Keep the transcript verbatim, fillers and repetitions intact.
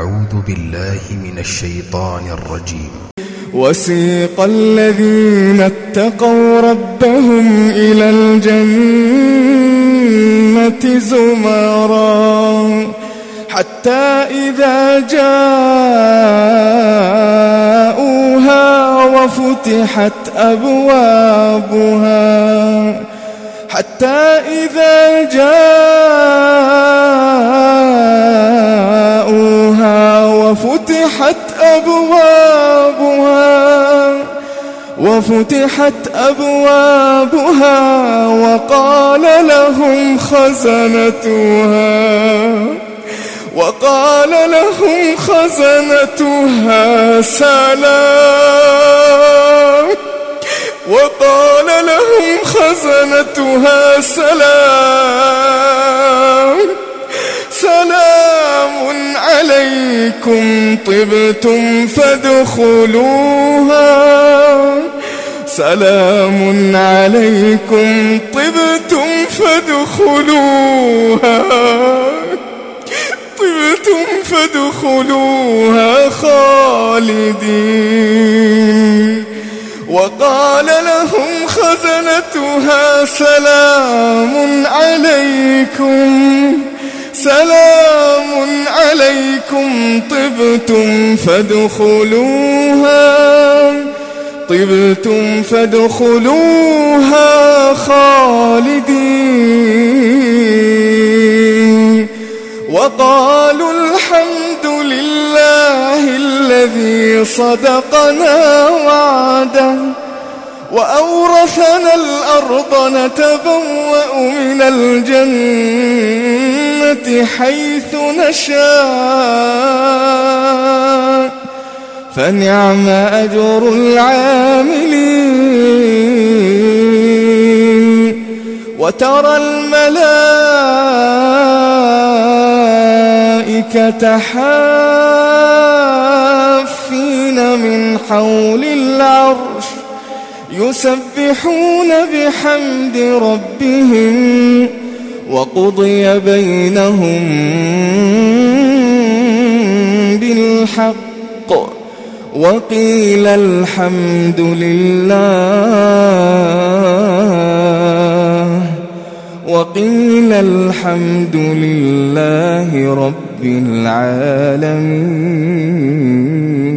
أعوذ بالله من الشيطان الرجيم. وسيق الذين اتقوا ربهم إلى الجنة زمرا حتى إذا جاءوها وفتحت أبوابها حتى إذا جاءوها وفتحت أبوابها وفتحت أبوابها وقال لهم خزنتها وقال لهم خزنتها سلام وقال لهم خزنتها سلام سلام عليكم طبتم فادخلوها سلام عليكم طبتم فادخلوها طبتم فادخلوها خالدين وقال لهم خزنتها سلام عليكم سلام عليكم طبتم فادخلوها طبتم فادخلوها خالدين وقالوا الحمد لله الذي صدقنا وعده وأورثنا الأرض نتبوأ من الجنة حيث نشاء فنعم أجر العاملين وترى الملائكة حافين من حول العرش يسبحون بحمد ربهم وقضي بينهم بالحق وقيل الحمد لله وقيل الحمد لله رب العالمين.